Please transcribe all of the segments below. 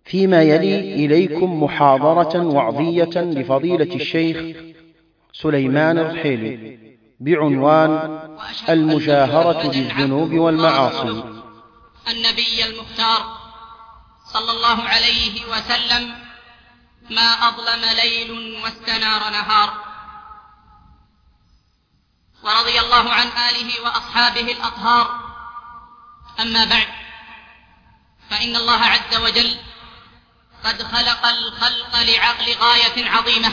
فيما يلي إليكم محاضرة وعظية لفضيلة الشيخ سليمان الرحيلي بعنوان المجاهرة بالذنوب والمعاصي. النبي المختار صلى الله عليه وسلم ما أظلم ليل واستنار نهار، ورضي الله عن آله وأصحابه الأطهار. أما بعد، فإن الله عز وجل قد خلق الخلق لغاية عظيمة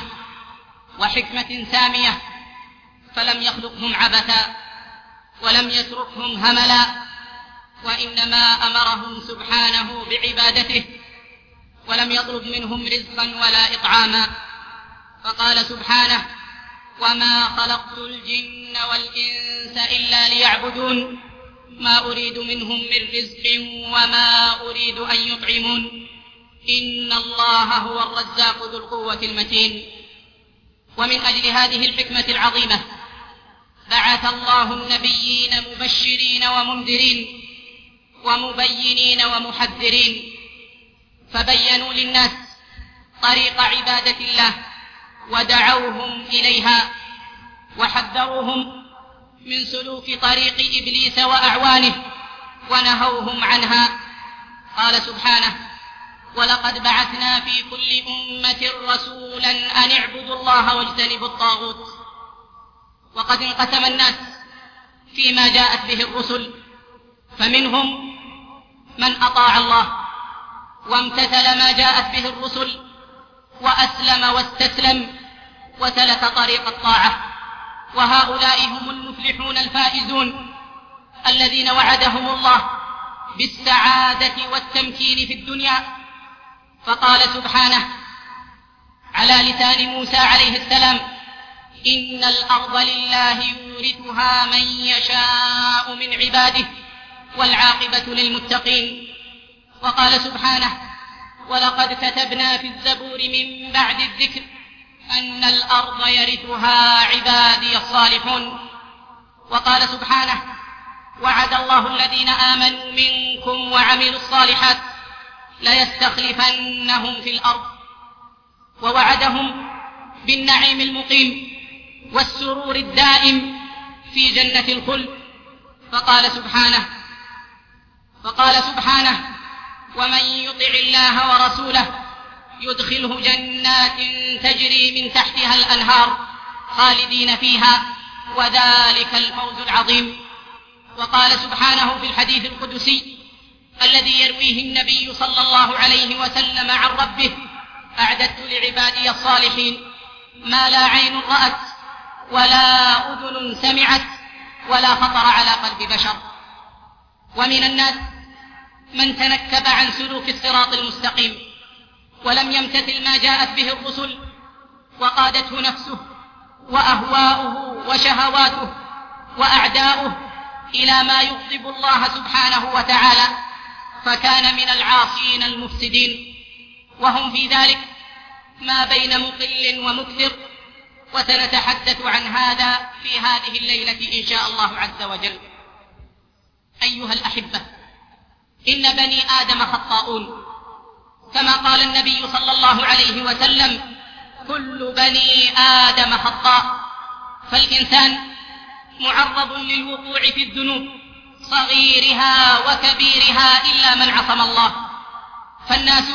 وحكمة سامية، فلم يخلقهم عبثا ولم يتركهم هملا، وإنما أمرهم سبحانه بعبادته ولم يطلب منهم رزقا ولا إطعاما، فقال سبحانه: وما خلقت الجن والإنس إلا ليعبدون ما أريد منهم من رزق وما أريد أن يطعمون إن الله هو الرزاق ذو القوة المتين. ومن أجل هذه الحكمة العظيمة بعث الله النبيين مبشرين ومنذرين ومبينين ومحذرين، فبينوا للناس طريق عبادة الله ودعوهم إليها، وحذروهم من سلوك طريق إبليس وأعوانه ونهوهم عنها. قال سبحانه: ولقد بعثنا في كل أمة رسولا أن اعبدوا الله واجتنبوا الطاغوت. وقد انقسم الناس فيما جاءت به الرسل، فمنهم من أطاع الله وامتثل ما جاءت به الرسل وأسلم واستسلم وسلك طريق الطاعة، وهؤلاء هم المفلحون الفائزون الذين وعدهم الله بالسعادة والتمكين في الدنيا. فقال سبحانه على لسان موسى عليه السلام: إن الأرض لله يورثها من يشاء من عباده والعاقبة للمتقين. وقال سبحانه: ولقد كتبنا في الزبور من بعد الذكر أن الأرض يرثها عبادي الصالحون. وقال سبحانه: وعد الله الذين آمنوا منكم وعملوا الصالحات ليستخلفنهم في الأرض، ووعدهم بالنعيم المقيم والسرور الدائم في جنة الخلد. فقال سبحانه: ومن يطع الله ورسوله يدخله جنات تجري من تحتها الأنهار خالدين فيها وذلك الفوز العظيم. وقال سبحانه في الحديث القدسي الذي يرويه النبي صلى الله عليه وسلم عن ربه: أعددت لعبادي الصالحين ما لا عين رأت ولا أذن سمعت ولا خطر على قلب بشر. ومن الناس من تنكب عن سلوك الصراط المستقيم ولم يمتثل ما جاءت به الرسل، وقادته نفسه وأهواؤه وشهواته وأعداؤه إلى ما يغضب الله سبحانه وتعالى، فكان من العاصين المفسدين، وهم في ذلك ما بين مقل ومكثر. وسنتحدث عن هذا في هذه الليلة إن شاء الله عز وجل. أيها الأحبة، إن بني آدم خطاؤون، كما قال النبي صلى الله عليه وسلم: كل بني آدم خطاء. فالإنسان معرض للوقوع في الذنوب صغيرها وكبيرها إلا من عصم الله. فالناس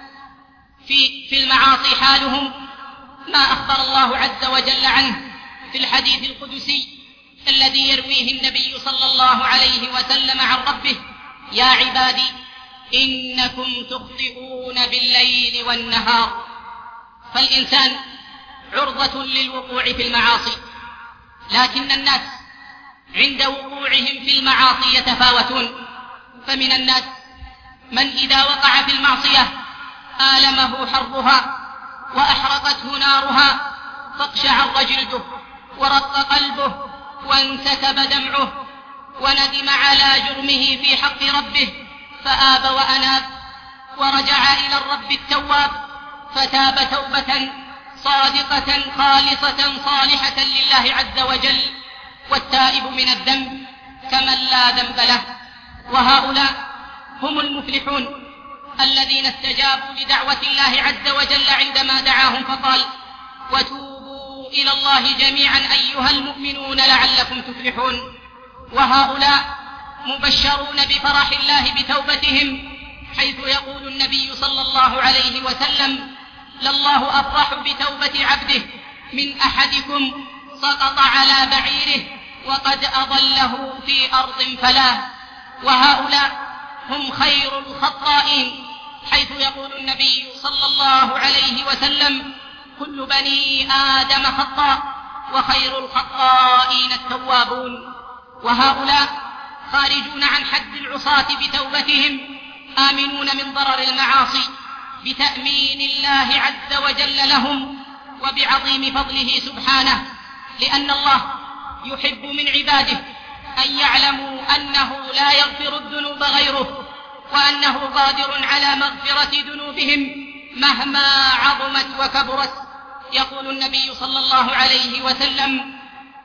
في المعاصي حالهم ما أخبر الله عز وجل عنه في الحديث القدسي الذي يرويه النبي صلى الله عليه وسلم عن ربه: يا عبادي إنكم تخطئون بالليل والنهار. فالإنسان عرضة للوقوع في المعاصي، لكن الناس عند وقوعهم في المعاصي يتفاوتون. فمن الناس من إذا وقع في المعصية آلمه حرها وأحرقته نارها فاقشعر جلده ورق قلبه وانسكب دمعه وندم على جرمه في حق ربه فآب وأناب ورجع إلى الرب التواب فتاب توبة صادقة خالصة صالحة لله عز وجل. والتائب من الذنب كمن لا ذنب له. وهؤلاء هم المفلحون الذين استجابوا لدعوة الله عز وجل عندما دعاهم فقال: وتوبوا إلى الله جميعا أيها المؤمنون لعلكم تفلحون. وهؤلاء مبشرون بفرح الله بتوبتهم، حيث يقول النبي صلى الله عليه وسلم: لله أفرح بتوبة عبده من أحدكم سقط على بعيره وقد أضله في أرض فلاه. وهؤلاء هم خير الخطائين، حيث يقول النبي صلى الله عليه وسلم: كل بني آدم خطاء وخير الخطائين التوابون. وهؤلاء خارجون عن حد العصاة بتوبتهم، آمنون من ضرر المعاصي بتأمين الله عز وجل لهم وبعظيم فضله سبحانه، لأن الله يحب من عباده أن يعلموا أنه لا يغفر الذنوب غيره، وأنه قادر على مغفرة ذنوبهم مهما عظمت وكبرت. يقول النبي صلى الله عليه وسلم: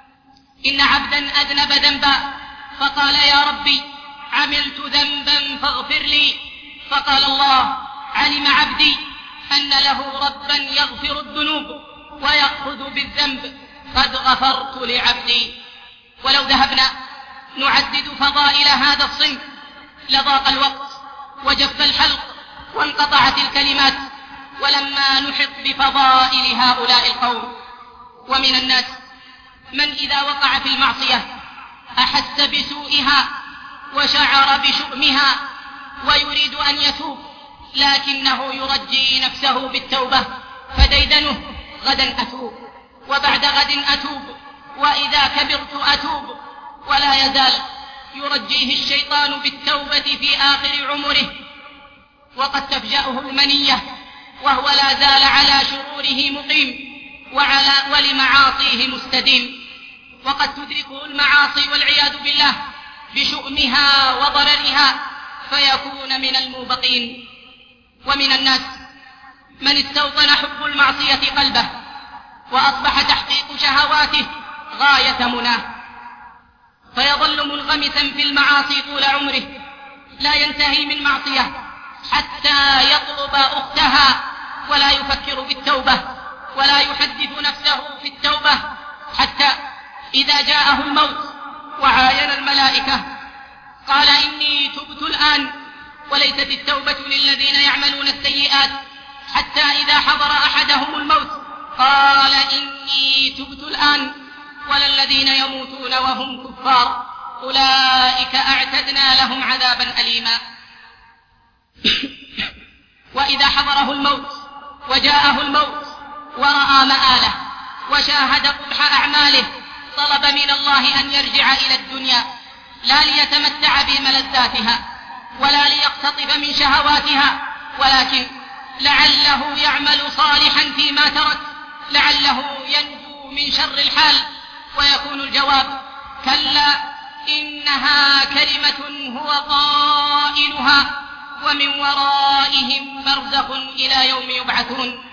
إن عبدا أذنب ذنبا فقال: يا ربي عملت ذنبا فاغفر لي، فقال الله: علم عبدي أن له ربا يغفر الذنوب ويأخذ بالذنب، قد غفرت لعبدي. ولو ذهبنا نعدد فضائل هذا الصنف لضاق الوقت وجف الحلق وانقطعت الكلمات، ولما نحط بفضائل هؤلاء القوم. ومن الناس من إذا وقع في المعصية أحس بسوءها وشعر بشؤمها ويريد أن يتوب، لكنه يرجي نفسه بالتوبة، فديدنه: غدا أتوب، وبعد غد أتوب، وإذا كبرت أتوب. ولا يزال يرجيه الشيطان بالتوبة في آخر عمره، وقد تفجأه المنية وهو لا زال على شروره مقيم ولمعاصيه مستديم، وقد تدركه المعاصي والعياذ بالله بشؤمها وضررها فيكون من الموبقين. ومن الناس من استوطن حب المعصية قلبه وأصبح تحقيق شهواته غاية مناه، فيظل منغمسا في المعاصي طول عمره، لا ينتهي من معصية حتى يطلب أختها، ولا يفكر بالتوبة ولا يحدث نفسه في التوبة، حتى إذا جاءه الموت وعاين الملائكة قال: إني تبت الآن. وليست التوبة للذين يعملون السيئات، حتى إذا حضر أحدهم الموت قال: إني تبت الآن. ولا الذين يموتون وهم كفار، أولئك أعتدنا لهم عذابا أليما. وإذا حضره الموت وجاءه الموت ورأى مآله وشاهد قبح أعماله، طلب من الله أن يرجع إلى الدنيا، لا ليتمتع بملذاتها ولا ليقتطف من شهواتها، ولكن لعله يعمل صالحا فيما ترك، لعله ينجو من شر الحال. ويكون الجواب: كلا إنها كلمة هو قائلها ومن ورائهم برزخ إلى يوم يبعثون.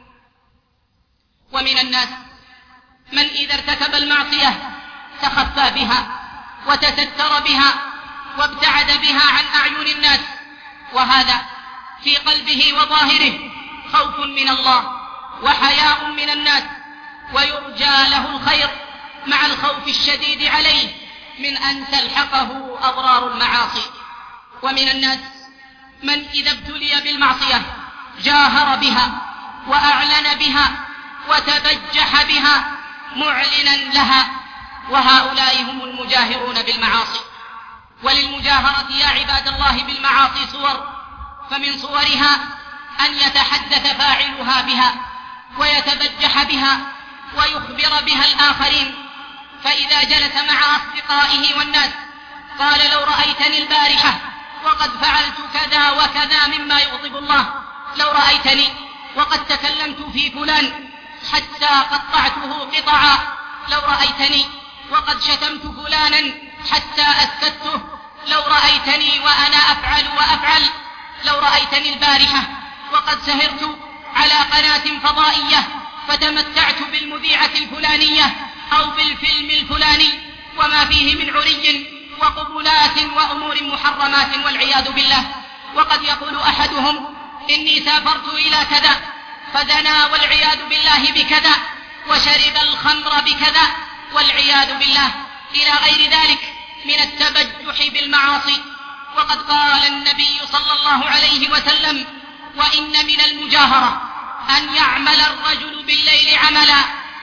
ومن الناس من إذا ارتكب المعصية تخفى بها وتستر بها وابتعد بها عن أعين الناس، وهذا في قلبه وظاهره خوف من الله وحياء من الناس، ويرجى له الخير مع الخوف الشديد عليه من أن تلحقه أضرار المعاصي. ومن الناس من إذا ابتلي بالمعصية جاهر بها وأعلن بها وتبجح بها معلنا لها، وهؤلاء هم المجاهرون بالمعاصي. وللمجاهرة يا عباد الله بالمعاصي صور، فمن صورها أن يتحدث فاعلها بها ويتبجح بها ويخبر بها الآخرين، فإذا جلس مع أصدقائه والناس قال: لو رأيتني البارحة وقد فعلت كذا وكذا مما يغضب الله، لو رأيتني وقد تكلمت في فلان حتى قطعته قطعا، لو رأيتني وقد شتمت فلانا حتى أسكته، لو رأيتني وأنا أفعل وأفعل، لو رأيتني البارحة وقد سهرت على قناة فضائية فتمتعت بالمذيعة الفلانية أو بالفيلم الفلاني وما فيه من عري وقبلات وأمور محرمات والعياذ بالله، وقد يقول أحدهم إني سافرت إلى كذا فزنى والعياذ بالله بكذا، وشرب الخمر بكذا والعياذ بالله، إلى غير ذلك من التبجح بالمعاصي. وقد قال النبي صلى الله عليه وسلم: وإن من المجاهرة أن يعمل الرجل بالليل عملا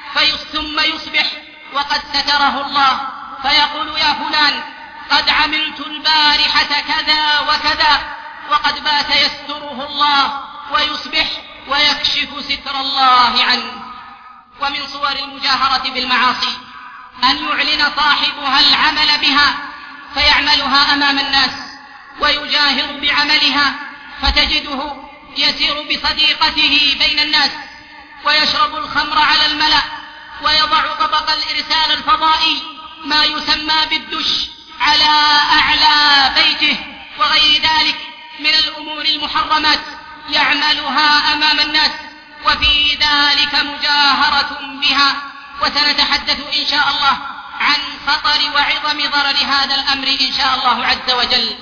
ثم يصبح وقد ستره الله فيقول: يا فلان قد عملت البارحة كذا وكذا، وقد بات يستره الله ويصبح ويكشف ستر الله عنه. ومن صور المجاهرة بالمعاصي أن يعلن صاحبها العمل بها فيعملها أمام الناس ويجاهر بعملها، فتجده يسير بصديقته بين الناس ويشرب الخمر على الملأ ويضع طبق الإرسال الفضائي ما يسمى بالدش على أعلى بيته وغير ذلك من الأمور المحرمات يعملها أمام الناس، وفي ذلك مجاهرة بها. وسنتحدث إن شاء الله عن خطر وعظم ضرر هذا الأمر إن شاء الله عز وجل.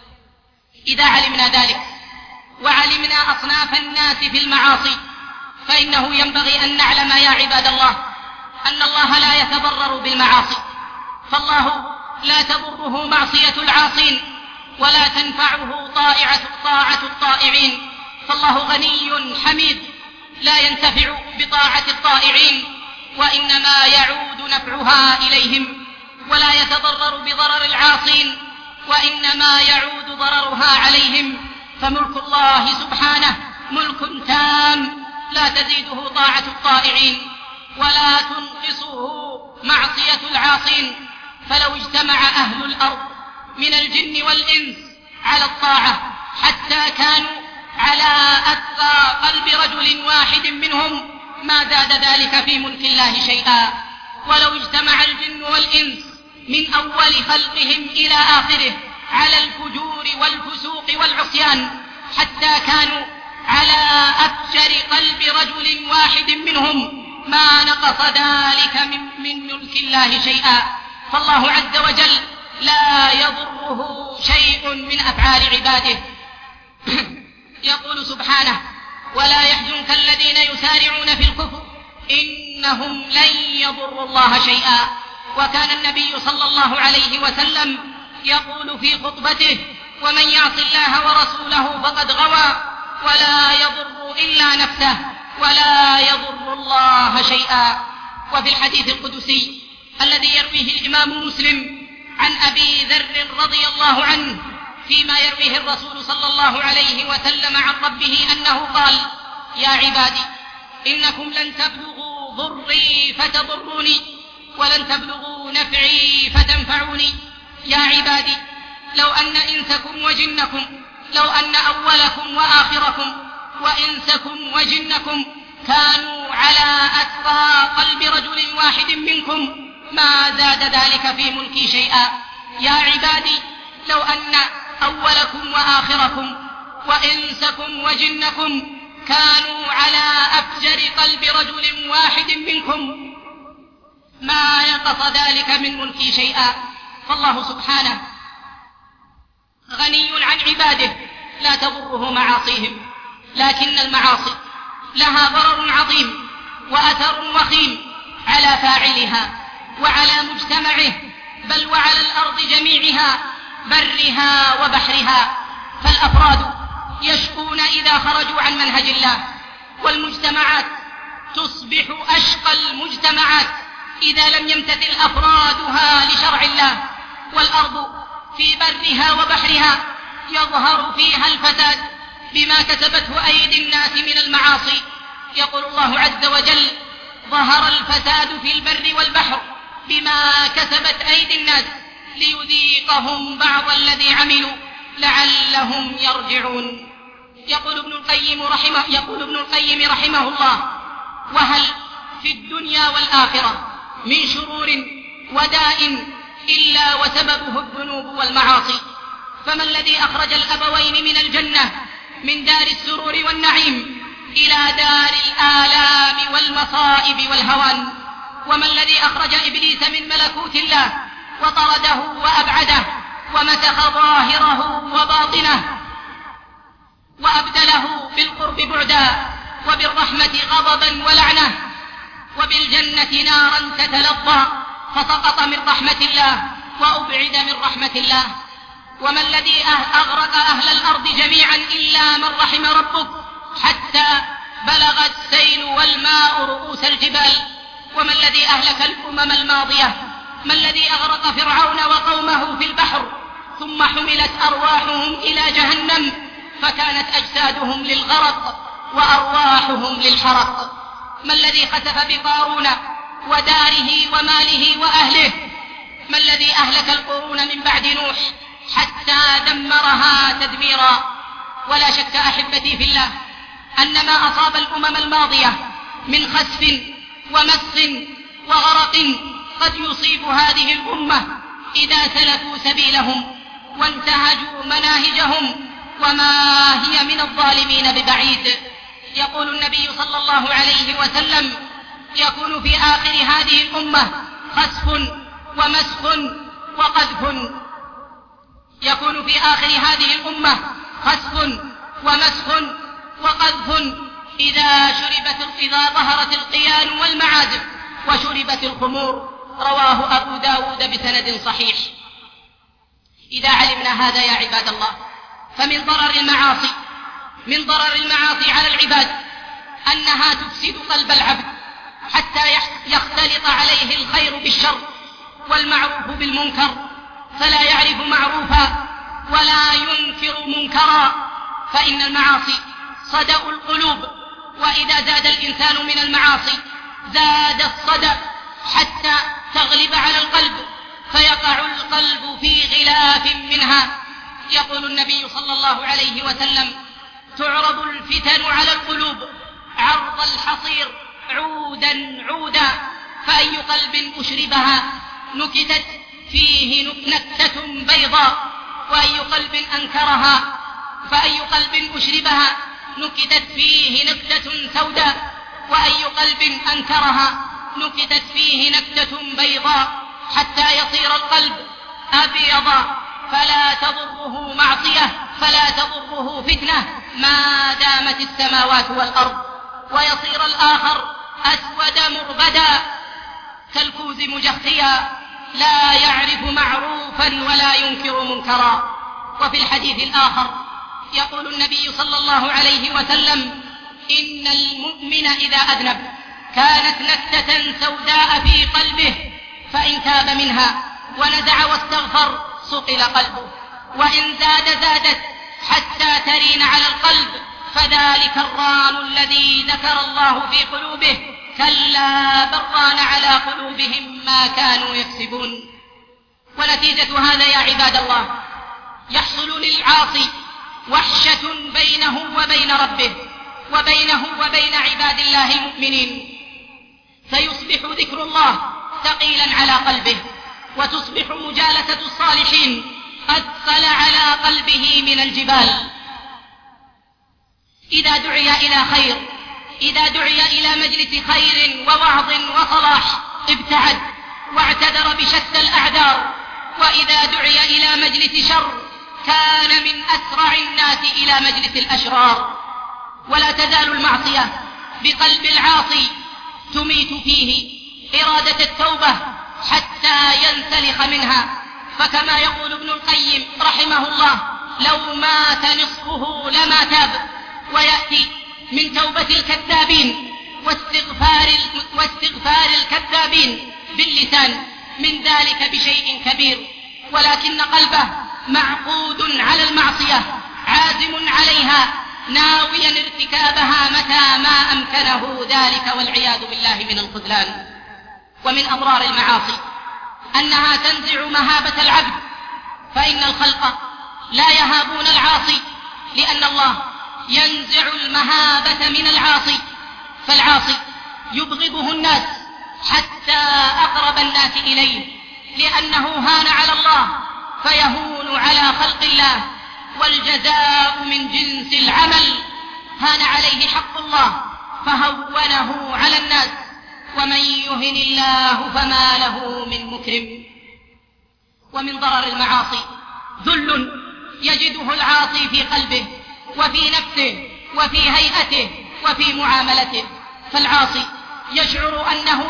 إذا علمنا ذلك وعلمنا أصناف الناس في المعاصي، فإنه ينبغي أن نعلم يا عباد الله أن الله لا يتضرر بالمعاصي، فالله لا تضره معصية العاصين ولا تنفعه طاعة الطائعين، فالله غني حميد لا ينتفع بطاعة الطائعين وإنما يعود نفعها إليهم، ولا يتضرر بضرر العاصين وإنما يعود ضررها عليهم. فملك الله سبحانه ملك تام لا تزيده طاعة الطائعين ولا تنقصه معصية العاصين. فلو اجتمع أهل الأرض من الجن والإنس على الطاعة حتى كانوا على أتقى قلب رجل واحد منهم ما زاد ذلك في ملك الله شيئا. ولو اجتمع الجن والإنس من أول خلقهم إلى آخره على الفجور والفسوق والعصيان حتى كانوا على أفجر قلب رجل واحد منهم ما نقص ذلك من ملك الله شيئا. فالله عز وجل لا يضره شيء من أفعال عباده. يقول سبحانه: ولا يحزنك الذين يسارعون في الكفر إنهم لن يضروا الله شيئا. وكان النبي صلى الله عليه وسلم يقول في خطبته: ومن يعص الله ورسوله فقد غوى ولا يضر إلا نفسه ولا يضر الله شيئا. وفي الحديث القدسي الذي يرويه الإمام مسلم عن أبي ذر رضي الله عنه فيما يرويه الرسول صلى الله عليه وسلم عن ربه أنه قال: يا عبادي إنكم لن تبلغوا ضري فتضروني ولن تبلغوا نفعي فتنفعوني. يا عبادي لو أن إنسكم وجنكم، لو أن أولكم وآخركم وإنسكم وجنكم كانوا على أتقى قلب رجل واحد منكم ما زاد ذلك في ملكي شيئا. يا عبادي لو أن أولكم وآخركم وإنسكم وجنكم كانوا على أفجر قلب رجل واحد منكم ما ينقص ذلك من ملكي شيئا. فالله سبحانه غني عن عباده لا تضره معاصيهم، لكن المعاصي لها ضرر عظيم وأثر وخيم على فاعلها وعلى مجتمعه بل وعلى الأرض جميعها برها وبحرها. فالأفراد يشكون إذا خرجوا عن منهج الله، والمجتمعات تصبح أشقى المجتمعات إذا لم يمتثل أفرادها لشرع الله. والأرض في برها وبحرها يظهر فيها الفساد بما كسبته أيدي الناس من المعاصي. يقول الله عز وجل: ظهر الفساد في البر والبحر بما كسبت أيدي الناس ليذيقهم بعض الذي عملوا لعلهم يرجعون. يقول ابن القيم رحمه الله: وهل في الدنيا والآخرة من شرور وداء إلا وسببه الذنوب والمعاصي؟ فما الذي أخرج الأبوين من الجنة من دار السرور والنعيم إلى دار الآلام والمصائب والهوان؟ وما الذي أخرج إبليس من ملكوت الله وطرده وأبعده ومسخ ظاهره وباطنه وبالقرب بعدا، وبالرحمة غضبا ولعنة، وبالجنة نارا تتلظى، فسقط من رحمة الله وأبعد من رحمة الله. وما الذي أغرق أهل الأرض جميعا إلا من رحم ربك، حتى بلغ السيل والماء رؤوس الجبال. وما الذي أهلك الأمم الماضية؟ ما الذي أغرق فرعون وقومه في البحر ثم حملت أرواحهم إلى جهنم فكانت أجسادهم للغرق وأرواحهم للحرق؟ ما الذي خسف بقارون وداره وماله وأهله؟ ما الذي أهلك القرون من بعد نوح حتى دمرها تدميرا؟ ولا شك أحبتي في الله أن ما أصاب الأمم الماضية من خسف ومسخ وغرق قد يصيب هذه الأمة إذا سلكوا سبيلهم وانتهجوا مناهجهم، وما هي من الظالمين ببعيد. يقول النبي صلى الله عليه وسلم: يكون في آخر هذه الأمة خسف ومسخ وقذف. يكون في آخر هذه الأمة خسف ومسخ وقذف إذا ظهرت القيان والمعازف وشربت الخمور. رواه أبو داود بسند صحيح. إذا علمنا هذا يا عباد الله، فمن ضرر المعاصي على العباد أنها تفسد قلب العبد حتى يختلط عليه الخير بالشر والمعروف بالمنكر، فلا يعرف معروفا ولا ينكر منكرا. فإن المعاصي صدأ القلوب، وإذا زاد الإنسان من المعاصي زاد الصدأ حتى تغلب على القلب فيقع القلب في غلاف منها. يقول النبي صلى الله عليه وسلم: تعرض الفتن على القلوب عرض الحصير عودا عودا، فأي قلب أشربها نكتت فيه نكتة بيضاء، وأي قلب أنكرها فأي قلب أشربها نكتت فيه نكتة سوداء، وأي قلب أنكرها نكتت فيه نكتة بيضاء، حتى يصير القلب أبيضا فلا تضره معصية فلا تضره فتنة ما دامت السماوات والأرض، ويصير الآخر أسود مربدا كالكوز مجخيا لا يعرف معروفا ولا ينكر منكرا. وفي الحديث الآخر يقول النبي صلى الله عليه وسلم: إن المؤمن إذا أذنب كانت نكتة سوداء في قلبه، فإن تاب منها ونزع واستغفر صقل قلبه، وإن زادت حتى ترين على القلب، فذلك الران الذي ذكر الله في قلوبه، كلا بران على قلوبهم ما كانوا يكسبون. ونتيجة هذا يا عباد الله يحصل للعاصي وحشة بينه وبين ربه وبينه وبين عباد الله المؤمنين، فيصبح ذكر الله ثقيلا على قلبه، وتصبح مجالسة الصالحين أثقل على قلبه من الجبال. إذا دعي إلى خير، إذا دعي إلى مجلس خير ووعظ وصلاح ابتعد واعتذر بشتى الأعذار، وإذا دعي إلى مجلس شر كان من أسرع الناس إلى مجلس الأشرار. ولا تزال المعصية بقلب العاصي تميت فيه إرادة التوبة حتى ينسلخ منها، فكما يقول ابن القيم رحمه الله: لو مات نصفه لما تاب. ويأتي من توبة الكذابين واستغفار الكذابين باللسان من ذلك بشيء كبير، ولكن قلبه معقود على المعصية عازم عليها ناويا ارتكابها متى ما أمكنه ذلك، والعياذ بالله من الخذلان. ومن أضرار المعاصي أنها تنزع مهابة العبد، فإن الخلق لا يهابون العاصي لأن الله ينزع المهابة من العاصي، فالعاصي يبغضه الناس حتى أقرب الناس إليه، لأنه هان على الله فيهون على خلق الله، والجزاء من جنس العمل. هان عليه حق الله فهونه على الناس، ومن يهن الله فما له من مكرم. ومن ضرر المعاصي ذل يجده العاصي في قلبه وفي نفسه وفي هيئته وفي معاملته. فالعاصي يشعر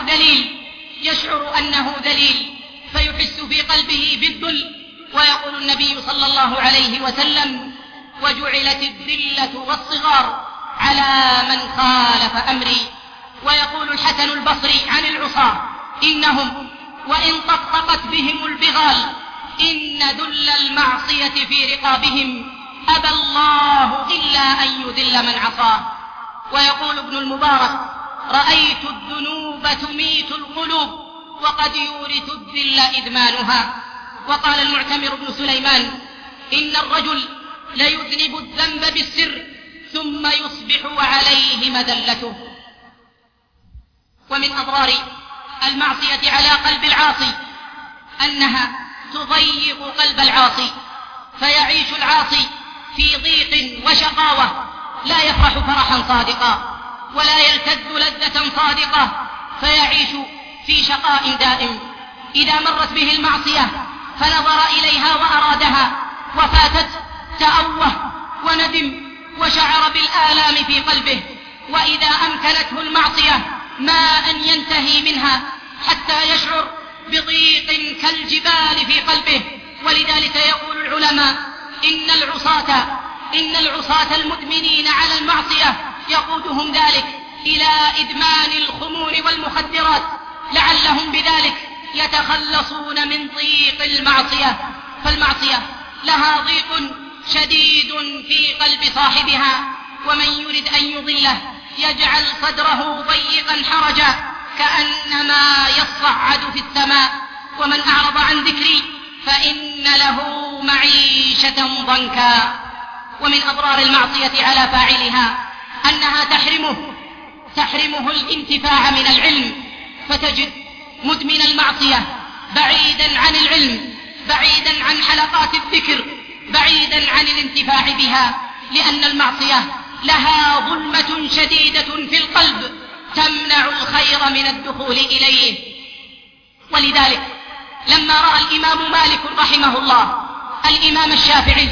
أنه ذليل فيحس في قلبه بالذل. ويقول النبي صلى الله عليه وسلم: وجعلت الذلة والصغار على من خالف أمري. ويقول الحسن البصري عن العصاة: إنهم وإن طقطقت بهم البغال إن ذل المعصية في رقابهم أبى الله إلا أن يذل من عصاه. ويقول ابن المبارك: رأيت الذنوب تميت القلوب وقد يورث الذل إدمانها. وقال المعتمر بن سليمان: إن الرجل ليذنب الذنب بالسر ثم يصبح وعليه مذلته. ومن أضرار المعصية على قلب العاصي أنها تضيق قلب العاصي، فيعيش العاصي في ضيق وشقاوة، لا يفرح فرحا صادقا ولا يلتذ لذة صادقة، فيعيش في شقاء دائم. إذا مرت به المعصية فنظر إليها وأرادها وفاتت تأوه وندم وشعر بالآلام في قلبه. وإذا أمكنته المعصية ما أن ينتهي منها حتى يشعر بضيق كالجبال في قلبه. ولذلك يقول العلماء: إن العصاة المدمنين على المعصية يقودهم ذلك إلى إدمان الخمور والمخدرات، لعلهم بذلك يتخلصون من ضيق المعصية. فالمعصية لها ضيق شديد في قلب صاحبها، ومن يرد أن يضله يجعل صدره ضيقا حرجا كأنما يصعد في السماء. ومن أعرض عن ذكري فإن له معيشة ضنكا. ومن أضرار المعصية على فاعلها أنها تحرمه الانتفاع من العلم، فتجد مدمن المعصية بعيدا عن العلم، بعيدا عن حلقات الذكر، بعيدا عن الانتفاع بها، لأن المعصية لها ظلمة شديدة في القلب تمنع الخير من الدخول إليه. ولذلك لما رأى الإمام مالك رحمه الله الإمام الشافعي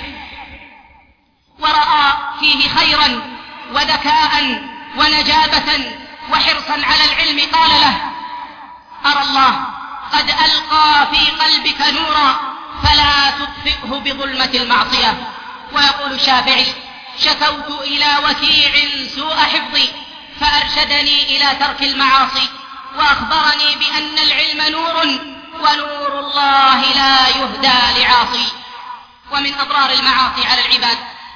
ورأى فيه خيرا وذكاء ونجابة وحرصا على العلم قال له: أرى الله قد ألقى في قلبك نورا فلا تطفئه بظلمة المعصية. ويقول الشافعي: شكوت إلى وكيع سوء حفظي فأرشدني إلى ترك المعاصي وأخبرني بأن العلم نور ونور الله لا يهدى لعاصي. ومن أضرار المعاصي على العباد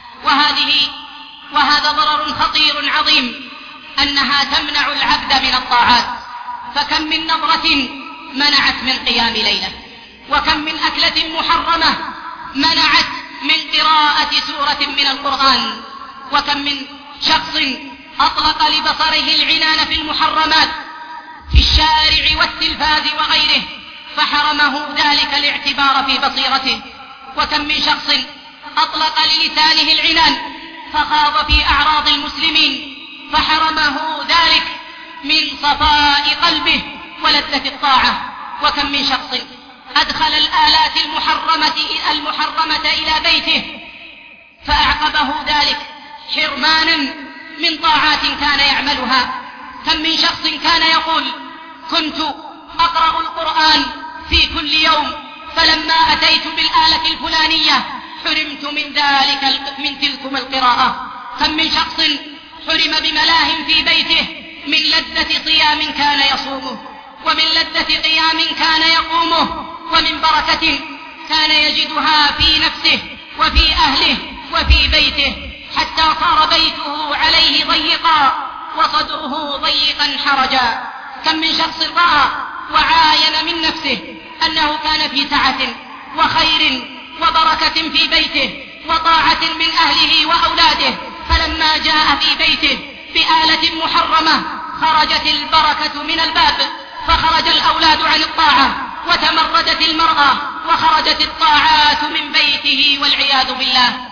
وهذا ضرر خطير عظيم أنها تمنع العبد من الطاعات. فكم من نظرة منعت من قيام ليلة، وكم من أكلة محرمة منعت من قراءة سورة من القرآن، وكم من شخص أطلق لبصره العنان في المحرمات في الشارع والتلفاز وغيره فحرمه ذلك الاعتبار في بصيرته. وكم من شخص أطلق للسانه العنان فخاض في أعراض المسلمين فحرمه ذلك من صفاء قلبه ولذة الطاعة. وكم من شخص أدخل الآلات المحرمة إلى بيته فأعقبه ذلك حرمانا من طاعات كان يعملها. كم من شخص كان يقول: كنت أقرأ القرآن في كل يوم، فلما أتيت بالآلة الفلانية حرمت من تلكم القراءة. كم من شخص حرم بملاه في بيته من لذة صيام كان يصومه، ومن لذة قيام كان يقومه، ومن بركة كان يجدها في نفسه وفي أهله وفي بيته، حتى صار بيته عليه ضيقا وصدره ضيقا حرجا. كم من شخص رأى وعاين من نفسه أنه كان في سعة وخير وبركة في بيته وطاعة من أهله وأولاده، فلما جاء في بيته بآلة محرمة خرجت البركة من الباب، فخرج الأولاد عن الطاعة وتمردت المرأة وخرجت الطاعات من بيته والعياذ بالله.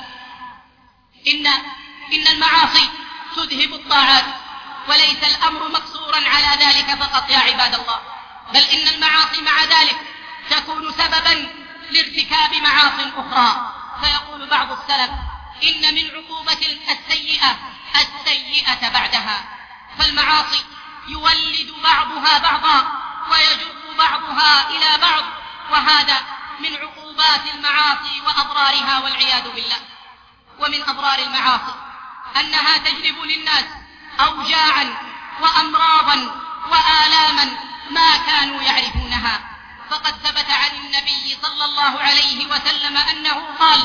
إن المعاصي تذهب الطاعات، وليس الأمر مقصورا على ذلك فقط يا عباد الله، بل إن المعاصي مع ذلك تكون سببا لارتكاب معاصي أخرى. فيقول بعض السلف: إن من عقوبة السيئة السيئة بعدها. فالمعاصي يولد بعضها بعضا ويجر بعضها إلى بعض، وهذا من عقوبات المعاصي وأضرارها والعياذ بالله. ومن أضرار المعاصي أنها تجلب للناس أوجاعا وأمراضا وآلاما ما كانوا يعرفونها. فقد ثبت عن النبي صلى الله عليه وسلم أنه قال: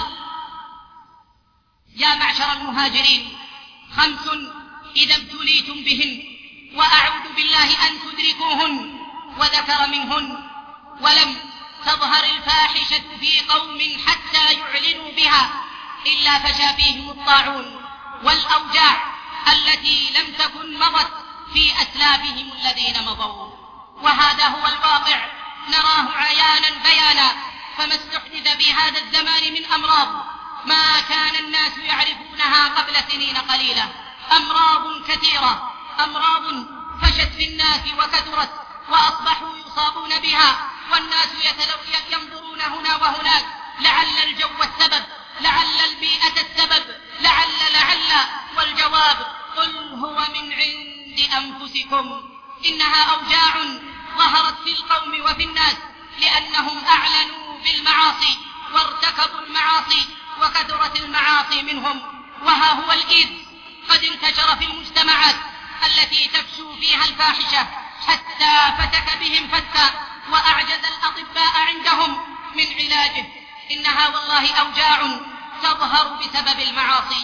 يا معشر المهاجرين 5 إذا ابتليتم بهن وأعوذ بالله أن تدركوهن، وذكر منهن: ولم تظهر الفاحشة في قوم حتى يعلنوا بها إلا فشى فيهم الطاعون والأوجاع التي لم تكن مضت في أسلافهم الذين مضوا. وهذا هو الواقع نراه عيانا بيانا. فما استحدث في هذا الزمان من أمراض ما كان الناس يعرفونها قبل سنين قليلة، أمراض كثيرة، أمراض فشت في الناس وكثرت وأصبحوا يصابون بها، والناس ينظرون هنا وهناك، لعل الجو السبب، لعل البيئة السبب، لعل والجواب: قل هو من عند أنفسكم. إنها أوجاع ظهرت في القوم وفي الناس لأنهم أعلنوا بالمعاصي وارتكبوا المعاصي وكثرت المعاصي منهم. وها هو الإيدز قد انتشر في المجتمعات التي تفشو فيها الفاحشة حتى فتك بهم فتى وأعجز الأطباء عندهم من علاجه. إنها والله أوجاع تظهر بسبب المعاصي.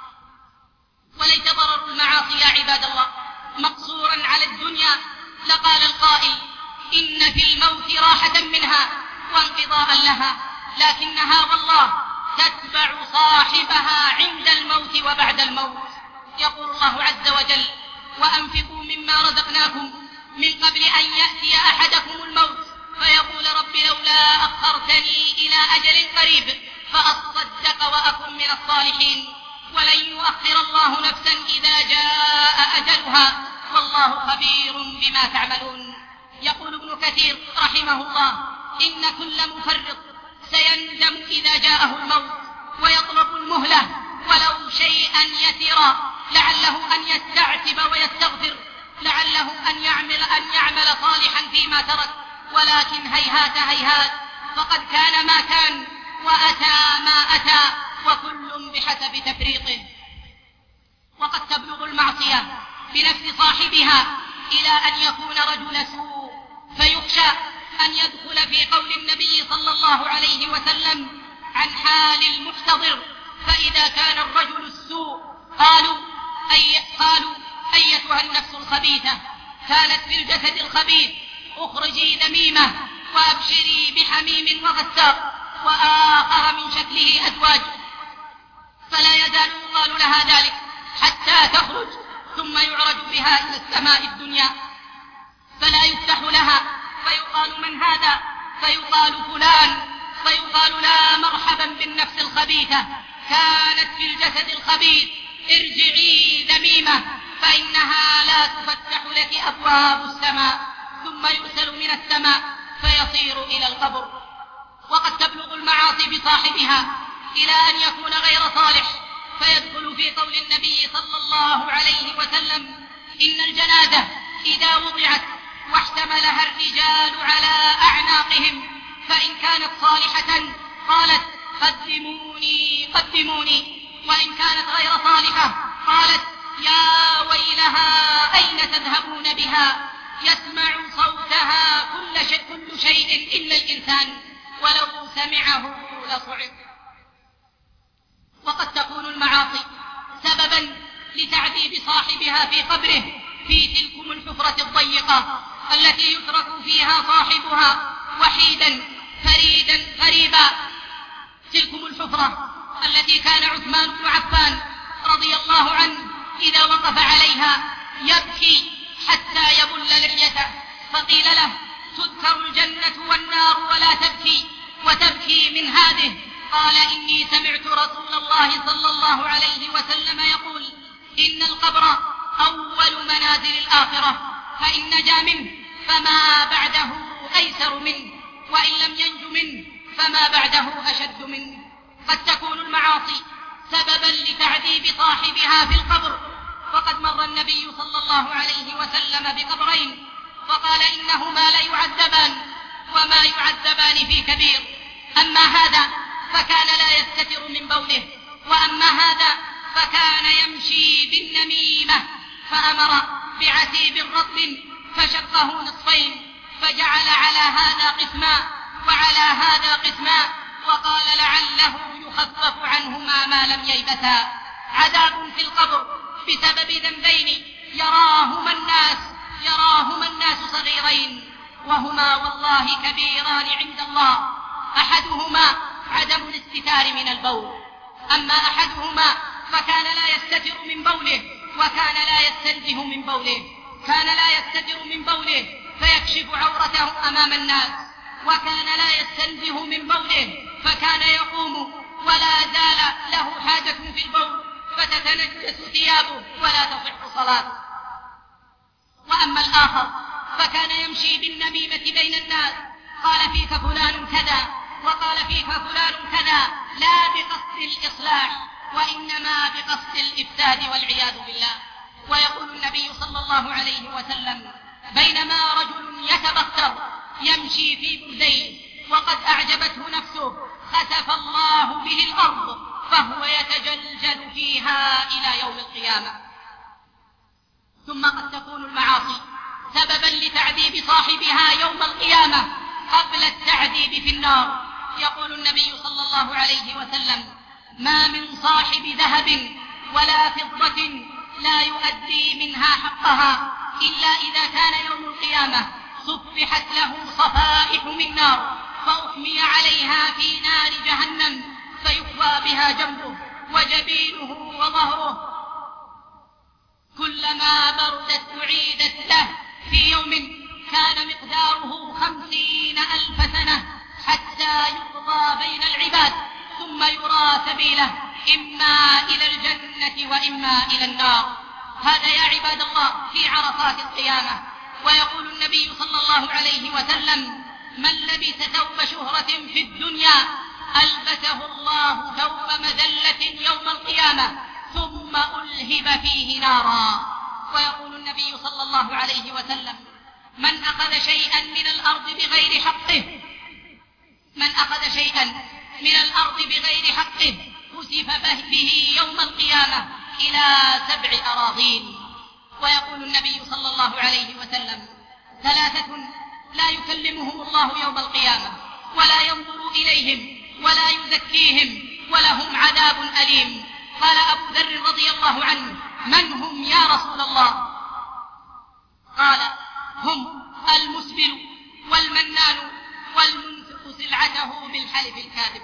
وليس ضرر المعاصي يا عباد الله مقصورا على الدنيا، لقال القائل: إن في الموت راحة منها وانقضاء لها، لكنها والله تتبع صاحبها عند الموت وبعد الموت. يقول الله عز وجل: وأنفقوا مما رزقناكم من قبل أن يأتي أحدكم الموت فيقول رب لولا أخرتني إلى أجل قريب فأصدق وأكن من الصالحين، ولن يؤخر الله نفسا إذا جاء أجلها والله خبير بما تعملون. يقول ابن كثير رحمه الله: إن كل مفرط سيندم إذا جاءه الموت ويطلب المهلة ولو شيئا يسيرا، لعله أن يستعتب ويستغفر، لعله أن يعمل صالحا فيما ترك، ولكن هيهات هيهات، فقد كان ما كان وأتى ما أتى، وكل بحسب تفريطه. وقد تبلغ المعصية بنفس صاحبها إلى أن يكون رجل سوء، فيخشى أن يدخل في قول النبي صلى الله عليه وسلم عن حال المحتضر: فإذا كان الرجل السوء قالوا أيتها النفس الخبيثة كانت في الجسد الخبيث اخرجي ذميمة وأبشري بحميم وغساق وآخر من شكله أزواج، فلا يزال يقال لها ذلك حتى تخرج، ثم يعرج بها إلى السماء الدنيا فلا يفتح لها، فيقال: من هذا؟ فيقال: فلان، فيقال: لا مرحبا بالنفس الخبيثة كانت في الجسد الخبيث، ارجعي ذميمة فإنها لا تفتح لك أبواب السماء، ثم يرسل من السماء فيصير إلى القبر. وقد تبلغ المعاصي بصاحبها إلى أن يكون غير صالح، فيدخل في قول النبي صلى الله عليه وسلم: إن الجنازة إذا وضعت واحتملها الرجال على أعناقهم فإن كانت صالحة قالت: قدموني قدموني، وإن كانت غير صالحة قالت: يا ويلها أين تذهبون بها؟ يسمع صوتها كل شيء إلا الإنسان، ولو سمعه لصعق. وقد تكون المعاصي سببا لتعذيب صاحبها في قبره في تلكم الحفرة الضيقة التي يترك فيها صاحبها وحيدا فريدا غريبا. تلكم الحفرة التي كان عثمان بن عفان رضي الله عنه إذا وقف عليها يبكي حتى يبل لحيته، فقيل له: تذكر الجنة والنار ولا تبكي، وتبكي من هذه؟ قال: إني سمعت رسول الله صلى الله عليه وسلم يقول: إن القبر أول منازل الآخرة، فإن نجا منه فما بعده أيسر منه، وإن لم ينج منه فما بعده أشد منه. قد تكون المعاصي سببا لتعذيب صاحبها في القبر مر النبي صلى الله عليه وسلم بقبرين فقال إنهما ليعذبان وما يعذبان في كبير، أما هذا فكان لا يستتر من بوله، وأما هذا فكان يمشي بالنميمة، فأمر بعتيب رطب فشقه نصفين فجعل على هذا قسما وعلى هذا قسما، وقال لعله يخفف عنهما ما لم ييبسا. عذاب في القبر بسبب ذنبين يراهما الناس صغيرين، وهما والله كبيران عند الله. أحدهما عدم الاستتار من البول، أما أحدهما فكان لا يستتر من بوله وكان لا يستنزه من بوله، كان لا يستتر من بوله فيكشف عورته أمام الناس، وكان لا يستنزه من بوله فكان يقوم ولا زال له حاجة في البول فتتنجس ثيابه ولا تصح صلاته. وأما الآخر فكان يمشي بالنميمة بين الناس، قال فيك فلان كذا وقال فيك فلان كذا، لا بقصد الإصلاح وإنما بقصد الإفساد والعياذ بالله. ويقول النبي صلى الله عليه وسلم: بينما رجل يتبختر يمشي في بردين وقد أعجبته نفسه خسف الله به الأرض فهو يتجلجل فيها إلى يوم القيامة. ثم قد تكون المعاصي سببا لتعذيب صاحبها يوم القيامة قبل التعذيب في النار. يقول النبي صلى الله عليه وسلم: ما من صاحب ذهب ولا فضة لا يؤدي منها حقها إلا إذا كان يوم القيامة صفحت له صفائح من نار فأحمي عليها في نار جهنم فيكوى بها جنبه وجبينه وظهره، كلما بردت أعيدت له في يوم كان مقداره 50,000 سنة حتى يقضى بين العباد ثم يرى سبيله إما إلى الجنة وإما إلى النار. هذا يا عباد الله في عرصات القيامة. ويقول النبي صلى الله عليه وسلم: من لبس ثوب شهرة في الدنيا ألبسه الله ثوب مذلة يوم القيامة ثم ألهب فيه نارا. ويقول النبي صلى الله عليه وسلم: من أخذ شيئا من الأرض بغير حقه خسف به يوم القيامة إلى 7 أراضين. ويقول النبي صلى الله عليه وسلم: 3 لا يكلمهم الله يوم القيامة ولا ينظر إليهم ولا يزكيهم ولهم عذاب أليم. قال أبو ذر رضي الله عنه: من هم يا رسول الله؟ قال: هم المسبل والمنان والمنفق سلعته بالحلف الكاذب.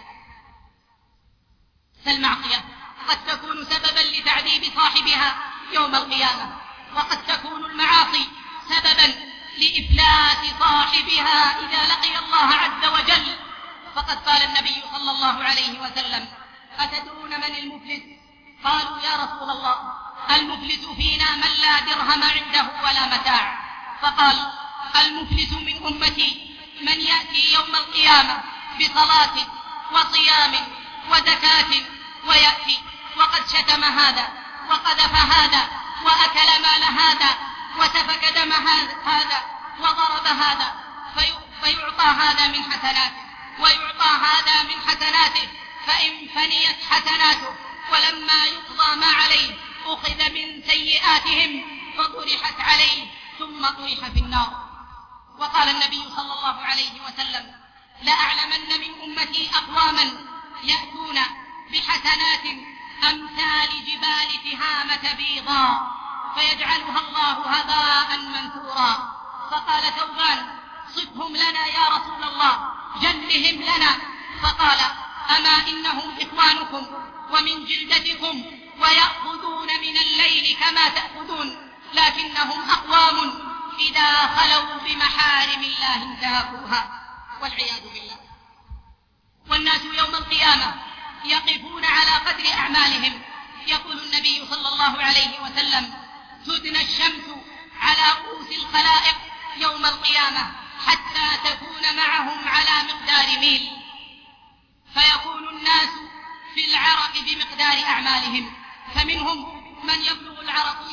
فالمعصية قد تكون سببا لتعذيب صاحبها يوم القيامة، وقد تكون المعاصي سببا لإفلاس صاحبها إذا لقي الله عز وجل. فقد قال النبي صلى الله عليه وسلم: أتدرون من المفلس؟ قالوا: يا رسول الله، المفلس فينا من لا درهم عنده ولا متاع. فقال: المفلس من أمتي من يأتي يوم القيامة بصلاة وصيام وزكاة ويأتي وقد شتم هذا وقذف هذا وأكل مال هذا وسفك دم هذا وضرب هذا، فيعطى هذا من حسناته ويعطى هذا من حسناته، فإن فنيت حسناته ولما يقضى ما عليه أخذ من سيئاتهم فطرحت عليه ثم طرح في النار. وقال النبي صلى الله عليه وسلم: لأعلمن من أمتي أقواما يأتون بحسنات أمثال جبال تهامة بيضاء فيجعلها الله هباء منثورا. فقال ثوبان: صفهم لنا يا رسول الله، جلهم لنا. فقال: أما إنهم إخوانكم ومن جلدتكم ويأخذون من الليل كما تأخذون، لكنهم أقوام إذا خلوا بمحارم الله انتهكوها، والعياذ بالله. والناس يوم القيامة يقفون على قدر أعمالهم. يقول النبي صلى الله عليه وسلم: تدنى الشمس على رؤوس الخلائق يوم القيامة حتى تكون معهم على مقدار ميل، فيكون الناس في العرق بمقدار أعمالهم، فمنهم من يبلغ العرق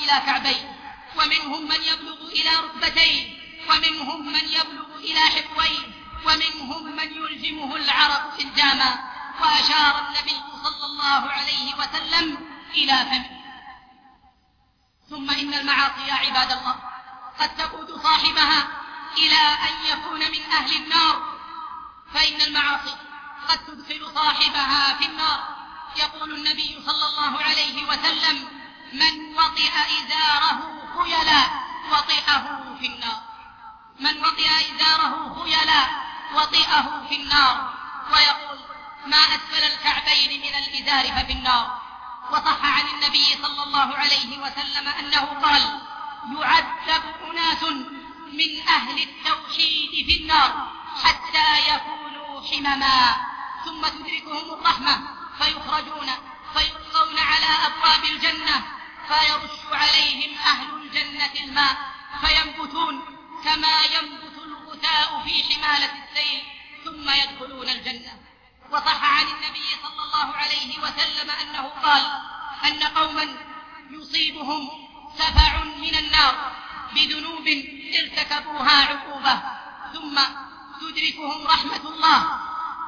إلى كعبيه، ومنهم من يبلغ إلى ركبتيه، ومنهم من يبلغ إلى حقويه، ومنهم من يلزمه العرق في الجامة. وأشار النبي صلى الله عليه وسلم إلى فمه. ثم إن المعاصي يا عباد الله قد تقود صاحبها إلى أن يكون من أهل النار، فإن المعاصي قد تدخل صاحبها في النار. يقول النبي صلى الله عليه وسلم: من وطئ إزاره خيلا وطئه في النار. من وطئ إزاره خيلا وطئه في النار. ويقول: ما أسفل الكعبين من الإزار ففي النار. وصح عن النبي صلى الله عليه وسلم أنه قال: يعذب أناس من أهل التوحيد في النار حتى يكونوا حمما، ثم تدركهم الرحمة فيخرجون فيلقون على أبواب الجنة، فيرش عليهم أهل الجنة الماء فينبتون كما ينبت الغثاء في حمالة السيل، ثم يدخلون الجنة. وصح عن النبي صلى الله عليه وسلم أنه قال: أن قوما يصيبهم سفع من النار بذنوب ارتكبوها عقوبة، ثم تدركهم رحمة الله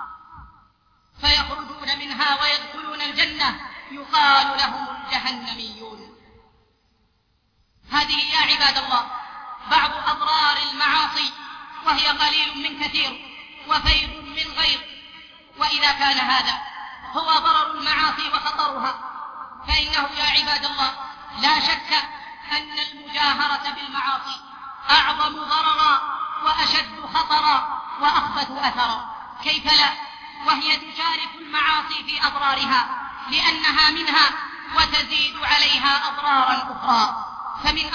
فيخرجون منها ويدخلون الجنة، يقال لهم الجهنميون. هذه يا عباد الله بعض أضرار المعاصي، وهي قليل من كثير وفيض من غير. وإذا كان هذا هو ضرر المعاصي وخطرها، فإنه يا عباد الله لا شك أن المجاهرة بالمعاصي أعظم ضررا وأشد خطرا وأخبث أثرا. كيف لا وهي تشارك المعاصي في أضرارها، لأنها منها وتزيد عليها أضرارا أخرى. فمن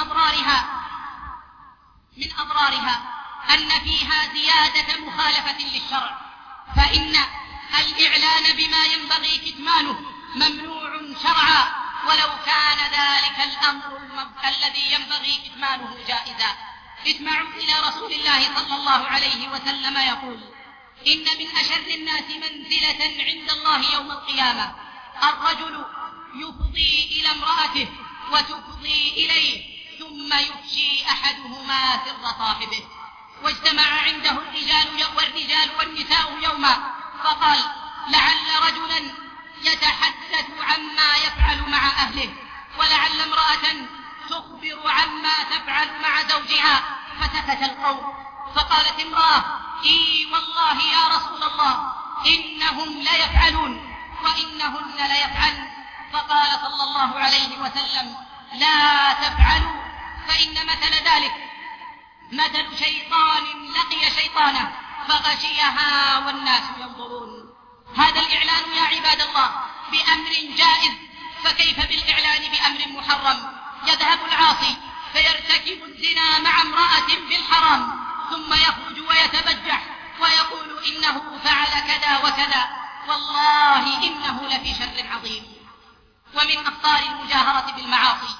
أضرارها أن فيها زيادة مخالفة للشرع، فإن الإعلان بما ينبغي كتمانه ممنوع شرعا، ولو كان ذلك الأمر الذي ينبغي كتمانه جائزا. اسمعوا إلى رسول الله صلى الله عليه وسلم يقول: إن من أشر الناس منزلة عند الله يوم القيامة الرجل يفضي إلى امرأته وتفضي إليه، ثم يفشي أحدهما سر صاحبه. واجتمع عنده الرجال والنساء يوما، فقال: لعل رجلا يتحدث عما يفعل مع أهله، ولعل امرأة تخبر عما تفعل مع زوجها. فسكت القوم، فقالت امرأة: إي والله يا رسول الله إنهم ليفعلون وإنهن ليفعلن. فقال صلى الله عليه وسلم: لا تفعلوا، فإن مثل ذلك مثل شيطان لقي شيطانه فغشيها والناس ينظرون. هذا الإعلان يا عباد الله بأمر جائز، فكيف بالإعلان بأمر محرم؟ يذهب العاصي فيرتكب الزنا مع امرأة بالحرام، ثم يخرج ويتبجح ويقول إنه فعل كذا وكذا، والله إنه لفي شر عظيم. ومن أخطار المجاهرة بالمعاصي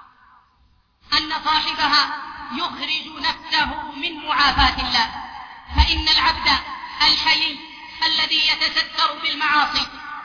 أن صاحبها يخرج نفسه من معافاة الله، فإن العبد الحيي الذي يتستر بالمعاصي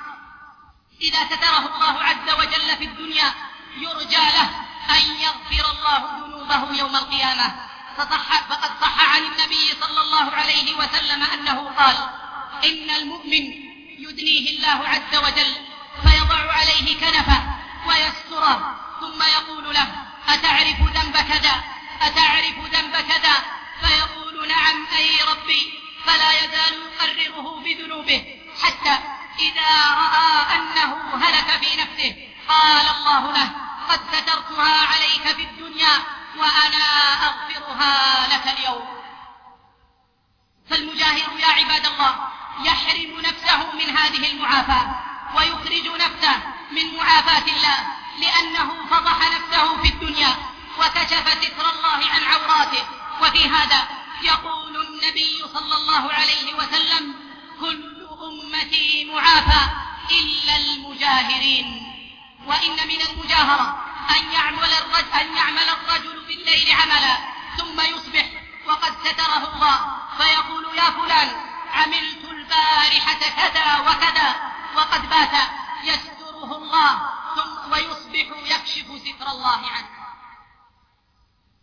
إذا ستره الله عز وجل في الدنيا يرجى له أن يغفر الله ذنوبه يوم القيامة. فقد صح عن النبي صلى الله عليه وسلم أنه قال: إن المؤمن يدنيه الله عز وجل فيضع عليه كنفه ويستره، ثم يقول له: أتعرف ذنب كذا؟ أتعرف ذنب كذا؟ فيقول: نعم أي ربي. فلا يزال يقرره بذنوبه حتى إذا رأى أنه هلك في نفسه قال الله له: قد سترتها عليك في الدنيا وأنا أغفرها لك اليوم. فالمجاهر يا عباد الله يحرم نفسه من هذه المعافاة ويخرج نفسه من معافاة الله، لأنه فضح نفسه في الدنيا وكشف ستر الله عن عوراته. وفي هذا يقول النبي صلى الله عليه وسلم: كل أمتي معافى إلا المجاهرين. وإن من المجاهرة أن يعمل الرجل بالليل عملا ثم يصبح وقد ستره الله، فيقول: يا فلان عملت البارحة كذا وكذا، وقد بات يستره الله، ويصبح يكشف ستر الله عنه.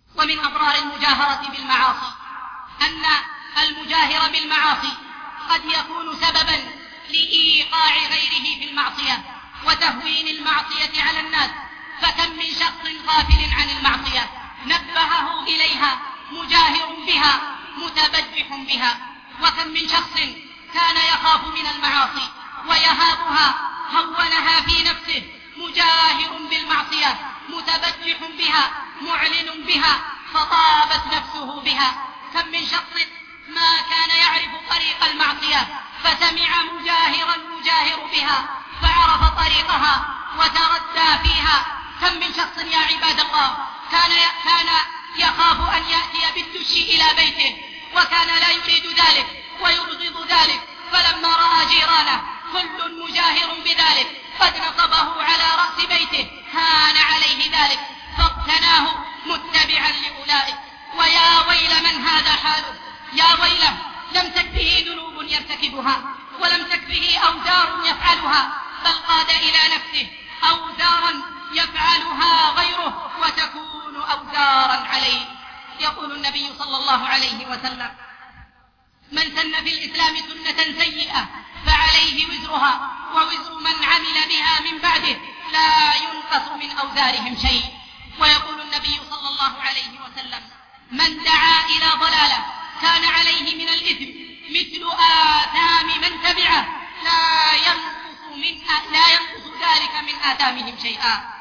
ومن أضرار المجاهرة بالمعاصي أن المجاهر بالمعاصي قد يكون سببا لإيقاع غيره في المعصية وتهوين المعصية على الناس، فكم من شخص غافل عن المعصية نبهه إليها مجاهر بها متبجح بها، وكم من شخص كان يخاف من المعاصي ويهابها هونها في نفسه مجاهر بالمعصية متبجح بها معلن بها فطابت نفسه بها. كم من شخص ما كان يعرف طريق المعصية فسمع مجاهرا يجاهر بها فعرف طريقها وتردى فيها. كم من شخص يا عباد الله كان يخاف أن يأتي بالدش إلى بيته وكان لا يريد ذلك ويبغض ذلك، فلما رأى جيرانه كل مجاهر بذلك قد نصبه على رأس بيته هان عليه ذلك فاقتناه متبعا لأولئك. ويا ويل من هذا حاله، يا ويله لم تكفه ذنوب يرتكبها ولم تكفه أوزار يفعلها، بل قاد إلى نفسه أوزارا يفعلها غيره وتكون أوزارا عليه. يقول النبي صلى الله عليه وسلم: من سن في الإسلام سنة سيئة فعليه وزرها ووزر من عمل بها من بعده لا ينقص من أوزارهم شيء. ويقول النبي صلى الله عليه وسلم: من دعا إلى ضلالة كان عليه من الإثم مثل آثام من تبعه لا ينقص ذلك من آثامهم شيئا.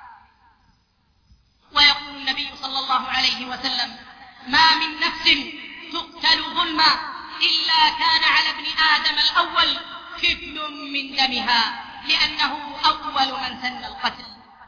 ويقول النبي صلى الله عليه وسلم: ما من نفس تقتل ظلما إلا كان على ابن آدم الأول كفل من دمها لأنه أول من سن القتل.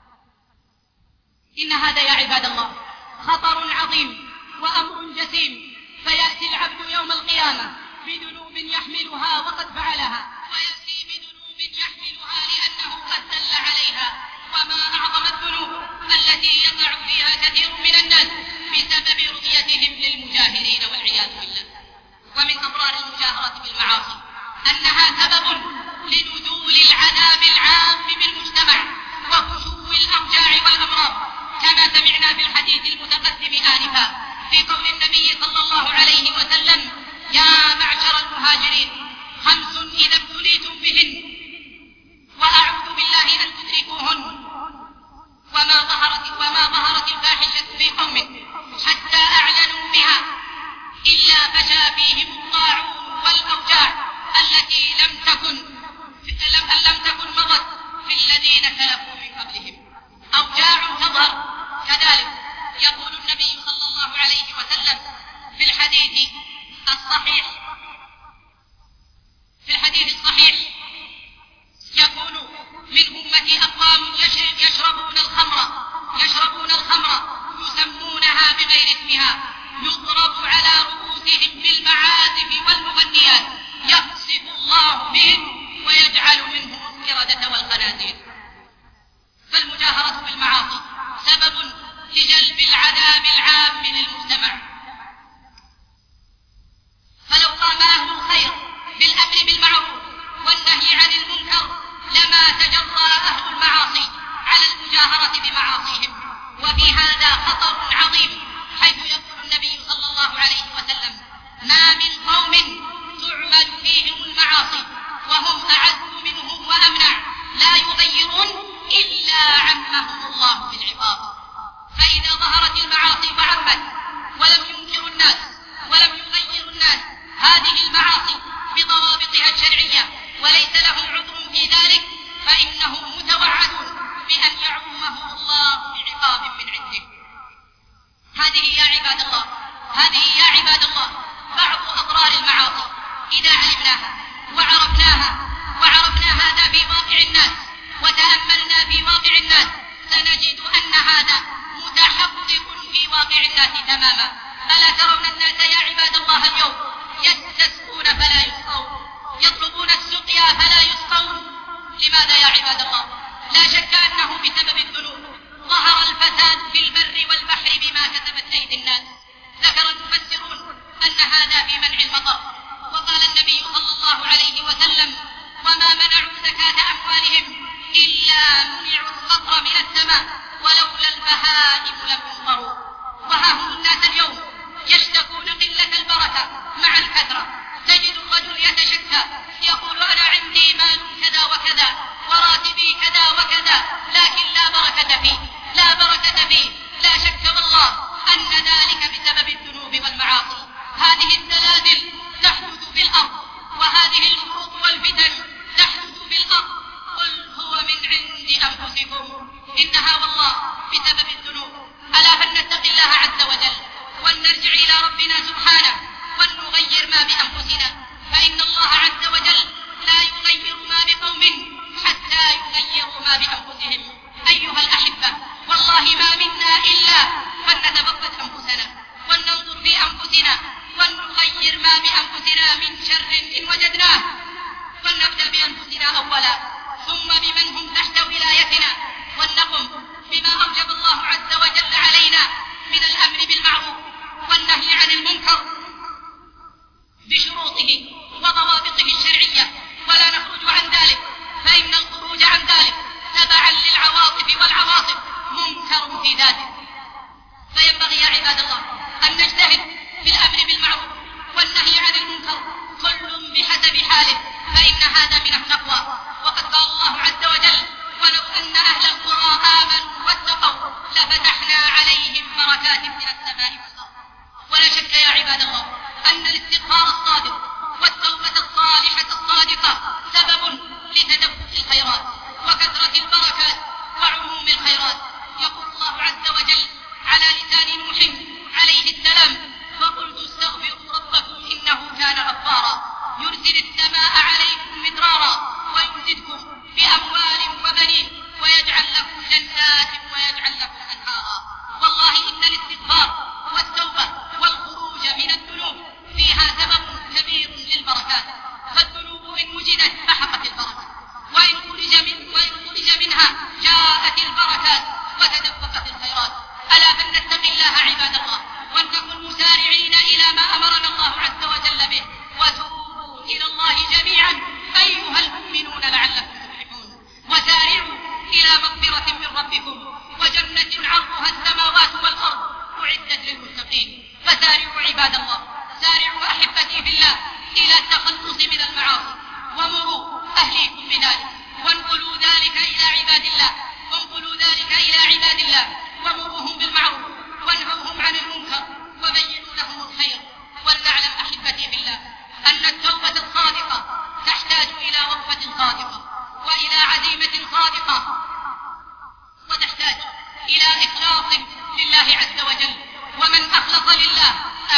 إن هذا يا عباد الله خطر عظيم وأمر جسيم، فيأتي العبد يوم القيامة بذنوب يحملها وقد فعلها، ويأتي بذنوب يحملها لأنه قد دل عليها. وما أعظم الذنوب التي يقع فيها كثير من الناس بسبب رؤيتهم للمجاهرين والعياذ بالله. ومن أضرار المجاهرة بالمعاصي أنها سبب لنزول العذاب العام بالمجتمع وفشو الأوجاع والأمراض، كما سمعنا في الحديث المتقدم آنفا في قول النبي صلى الله عليه وسلم: يا معشر المهاجرين 5 إذا ابتليتم بهن وأعوذ بالله أن تدركوهن وما ظهرت الفاحشة في قوم حتى أعلنوا بها إلا فشى فيهم الطاعون والأوجاع التي لم تكن مضت في الذين خلفوا من قبلهم. أوجاع تظهر كذلك. يقول النبي صلى الله عليه وسلم في الحديث الصحيح يقول: من أمتي أقوام يشربون الخمر يسمونها بغير اسمها يضرب على رؤوسهم بالمعازف والمغنيات يخسف الله بهم ويجعل منهم القردة والخنازير. فالمجاهرة بالمعاصي سبب لجلب العذاب العام للمجتمع. فلو قام أهل الخير بالأمر بالمعروف والنهي عن المنكر لما تجرأ أهل المعاصي على المجاهرة بمعاصيهم. وفي هذا خطر عظيم، حيث يقول النبي صلى الله عليه وسلم: ما من قوم تعمل فيهم المعاصي وهم أعز منهم وأمنع لا يغيرون إلا عمهم الله بالعقاب. فإذا ظهرت المعاصي وعمت ولم ينكر الناس ولم يغير الناس هذه المعاصي بضوابطها الشرعية وليس لهم عذر في ذلك، فإنهم متوعدون بأن يعمهم الله بعقاب من عنده. هذه يا عباد الله بعض أضرار المعاصي. إذا علمناها وعرفنا هذا في واقع الناس وتأملنا في واقع الناس سنجد أن هذا متحقق في واقع الناس تماما. ألا ترون الناس يا عباد الله اليوم يستسقون فلا يسقون، يطلبون السقيا فلا يسقون؟ لماذا يا عباد الله؟ لا شك أنه بسبب الذنوب. ظهر الفساد في البر والبحر بما كسبت أيدي الناس. ذكر المفسرون أن هذا في منع المطر، وقال النبي صلى الله عليه وسلم: وما منعوا زكاة أموالهم إلا منعوا القطر من السماء ولولا البهائم لم يمطروا. وها بسبب الذنوب. ألا فلنتق الله عز وجل ولنرجع إلى ربنا سبحانه ولنغير ما بأنفسنا، فإن الله عز وجل لا يغير ما بقوم حتى يغيروا ما بأنفسهم. أيها الأحبة، والله ما منا إلا فلنتفقد أنفسنا ولننظر في أنفسنا ونغير ما بأنفسنا من شر إن وجدناه، ولنبدأ بأنفسنا أولا ثم بمن هم تحت ولايتنا، ولنقم بما أوجب الله عز وجل علينا من الأمر بالمعروف والنهي عن المنكر بشروطه وضوابطه الشرعية، ولا نخرج عن ذلك، فإن الخروج عن ذلك تبعا للعواطف والعواصف منكر في ذاته. فينبغي يا عباد الله أن نجتهد في الأمر بالمعروف والنهي عن المنكر كل بحسب حاله، فإن هذا من التقوى. وقد قال الله عز وجل: ولو أن أهل القرى آمنوا واتقوا لفتحنا عليهم بركات من السماء والأرض. ولا شك يا عباد الله أن الاستغفار الصادق والتوبة الصالحة الصادقة سبب لتدفق الخيرات وكثرة البركات وعموم الخيرات. يقول الله عز وجل على لسان نوح عليه السلام: فقلت استغفروا ربكم إنه كان غفارا يرسل السماء عليكم مدرارا ويمددكم بأموال وبنين ويجعل لكم جنات ويجعل لكم أنهارا. والله إن الاستغفار والتوبة والخروج من الذنوب فيها سبب كبير للبركات، فالذنوب إن وجدت محقت البركة، وإن خرج منها جاءت البركات وتدفقت الخيرات. ألا فلنتق الله عباد الله ولنكن مسارعين إلى ما أمرنا الله عز وجل به، وتوبوا إلى الله جميعا أيها المؤمنون لعلكم تفلحون، وسارعوا إلى مغفرة من ربكم وجنة عرضها السماوات والأرض أعدت للمتقين. فسارعوا عباد الله، سارعوا أحبتي في الله إلى التخلص من المعاصي، ومروا أهليكم بذلك، وانقلوا ذلك إلى عباد الله، ومروهم بالمعروف وانهوهم عن المنكر وبينوا لهم الخير. ولنعلم أحبتي في الله أن التوبة الصادقة تحتاج إلى وقفة صادقة وإلى عزيمة صادقة، وتحتاج إلى إخلاص لله عز وجل. ومن أخلص لله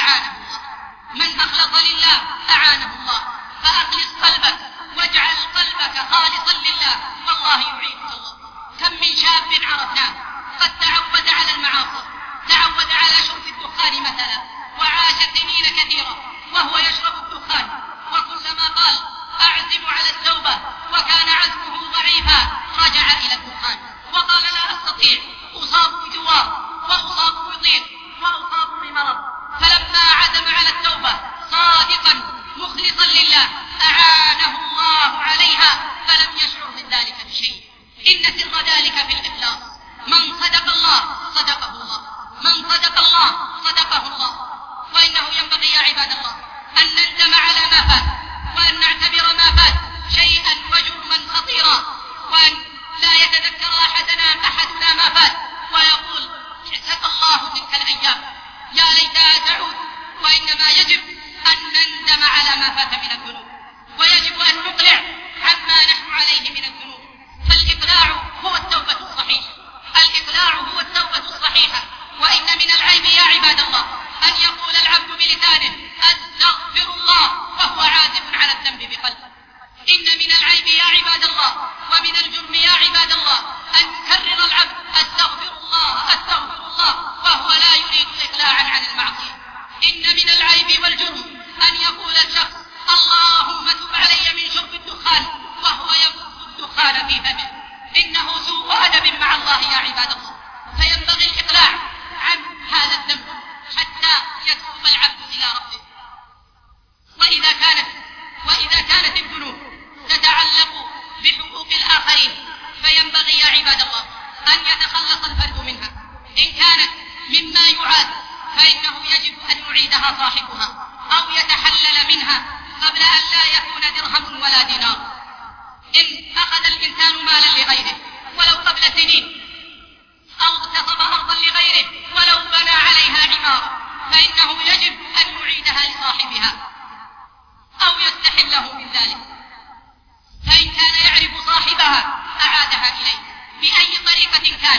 أعانه الله، فأخلص قلبك واجعل قلبك خالصا لله والله يعينك الله. كم من شاب عرفناه قد تعود على المعاصي، تعود على شرب الدخان مثلا، وعاش سنين كثيرة وهو يشرب الدخان، وكلما قال أعزم على التوبة وكان عزمه ضعيفا رجع إلى الدخان وقال لا أستطيع، أصاب بجوار وأصاب بضيق وأصاب بمرض. فلما عزم على التوبة صادقا مخلصا لله أعانه الله عليها فلم يشعر من ذلك بشيء. إن سر ذلك في الإخلاص. من صدق الله صدقه الله، من صدق الله صدقه الله. وإنه ينبغي يا عباد الله أن نندم على ما فات، وأن نعتبر ما فات شيئا وجرما خطيرا، وأن لا يتذكر أحدنا ما فات ويقول اعتق الله تلك الأيام يا ليتها تعود. وإنما يجب أن نندم على ما فات من الذنوب، ويجب أن نقلع عما نحن عليه من الذنوب. فالإقلاع هو التوبة الصحيحة. وإن من العيب يا عباد الله أن يقول العبد بلسانه أستغفر الله وهو عازم على الذنب بقلبه. إن من العيب يا عباد الله ومن الجرم يا عباد الله أن يكرر العبد أستغفر الله وهو لا يريد إقلاعا عن المعصية. إن من العيب والجرم أن يقول الشخص اللهم تب علي من شرب الدخان وهو يمص الدخان في فمه. إنه سوء أدب مع الله يا عباد الله. فينبغي الإقلاع عن هذا الذنب حتى يتوب العبد إلى ربه. وإذا كانت الذنوب تتعلق بحقوق الآخرين فينبغي يا عباد الله أن يتخلص الفرد منها. إن كانت مما يعاد فإنه يجب أن يعيدها صاحبها أو يتحلل منها قبل أن لا يكون درهم ولا دينار. إن أخذ الإنسان مالا لغيره ولو قبل سنين، أو اغتصب أرضا لغيره ولو بنى عليها عمارة، فإنه يجب أن يعيدها لصاحبها أو يستحله من ذلك. فإن كان يعرف صاحبها أعادها إليه بأي طريقة كانت،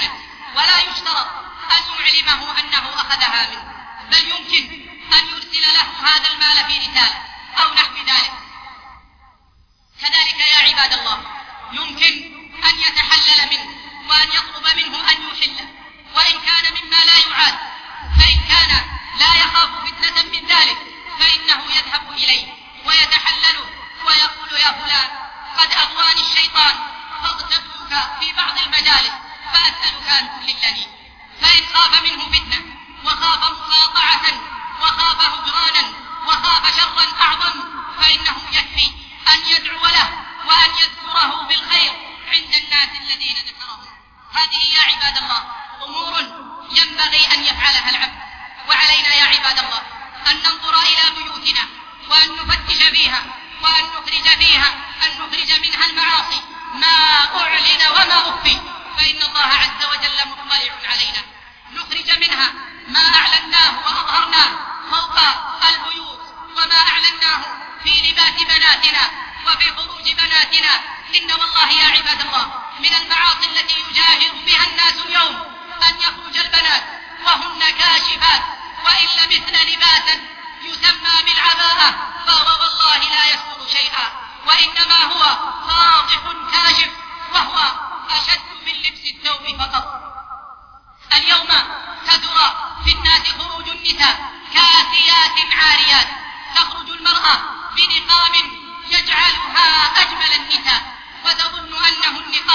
ولا يشترط أن يعلمه أنه أخذها منه، بل يمكن أن يرسل له هذا المال في رسالة أو نحو ذلك. كذلك يا عباد الله يمكن أن يتحلل منه وأن يطلب منه أن يحله، وإن كان مما لا يعاد، فإن كان لا يخاف فتنة من ذلك فإنه يذهب إليه ويتحلله ويقول: يا فلان قد أغواني الشيطان فاغتبتك في بعض المجالس فأسألك أن تحلني. فإن خاف منه فتنة وخاف مقاطعة وخاف هجرانا وخاف شرا أعظم فإنه يكفي أن يدعو له وأن يذكره بالخير عند الناس الذين ذكرهم. هذه يا عباد الله أمور ينبغي أن يفعلها العبد، وعلينا يا عباد الله أن ننظر إلى بيوتنا وأن نفتش فيها وأن نخرج منها المعاصي ما أعلن وما أخفي، فإن الله عز وجل مطلع علينا. نخرج منها ما أعلناه وأظهرناه فوق البيوت وما أعلناه في لباس بناتنا وفي خروج بناتنا. إن والله يا عباد الله من المعاصي التي يجاهر بها الناس اليوم أن يخرج البنات وهن كاشفات، وإن لبثن لباسا يسمى بالعباءة فهو والله لا يستر شيئا، وإنما هو فاضح كاشف، وهو أشد من لبس الثوب فقط. اليوم كثر في الناس خروج النساء كاسيات عاريات، تخرج المرأة بنقاب يجعلها أجمل النساء وتظن أنه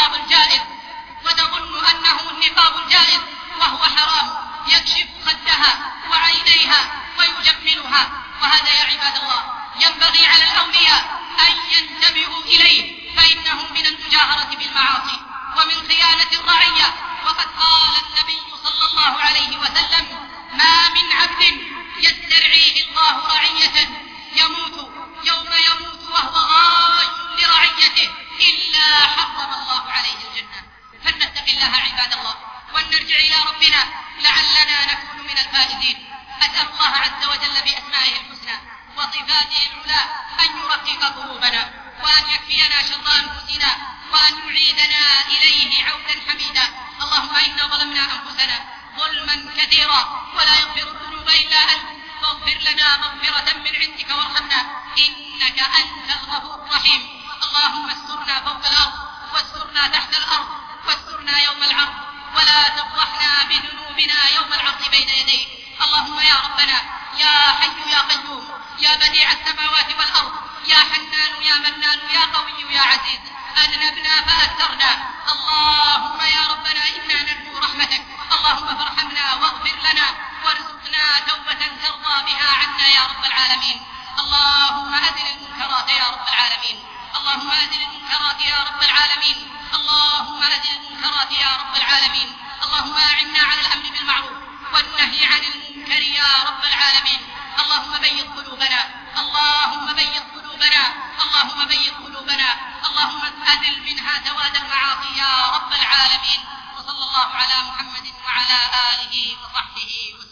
النقاب الجائز وهو حرام، يكشف خدها وعينيها ويجملها. وهذا يا عباد الله ينبغي على الأولياء أن ينتبهوا إليه، فإنه من المجاهرة بالمعاصي ومن خيانة الرعية. وقد قال النبي صلى الله عليه وسلم: ما من عبد يسترعيه الله رعية يموت يوم يموت وهو غاش لرعيته إلا حرم الله عليه الجنة. فلنتق الله عباد الله وأن نرجع إلى ربنا لعلنا نكون من الفائزين. أسأل الله عز وجل بأسمائه الحسنى وصفاته العلى أن يرقق قلوبنا وأن يكفينا شر أنفسنا وأن يعيدنا إليه عودا حميدا. اللهم إنا ظلمنا أنفسنا ظلما كثيرا ولا يغفر الذنوب إلا أنت، فاغفر لنا مغفرة من عندك وارحمنا إنك أنت الغفور الرحيم. اللهم استرنا فوق الأرض واسترنا تحت الأرض واسترنا يوم العرض، ولا تفضحنا بذنوبنا يوم العرض بين يديك. اللهم يا ربنا يا حي يا قيوم يا بديع السماوات والأرض يا حنان يا منان يا قوي يا عزيز، أذنبنا فأكثرنا. اللهم يا ربنا إنا نرجو رحمتك، اللهم فارحمنا واغفر لنا وارزقنا توبة ترضى بها عنا يا رب العالمين. اللهم أزل المنكرات يا رب العالمين، اللهم أزل المنكرات يا رب العالمين، اللهم أزل المنكرات يا رب العالمين. اللهم أعنا على الأمر بالمعروف والنهي عن المنكر يا رب العالمين. اللهم بيض قلوبنا، اللهم بيض قلوبنا، اللهم بيض قلوبنا، اللهم أزل منها سواد المعاصي يا رب العالمين. وصلى الله على محمد وعلى آله وصحبه وسلم.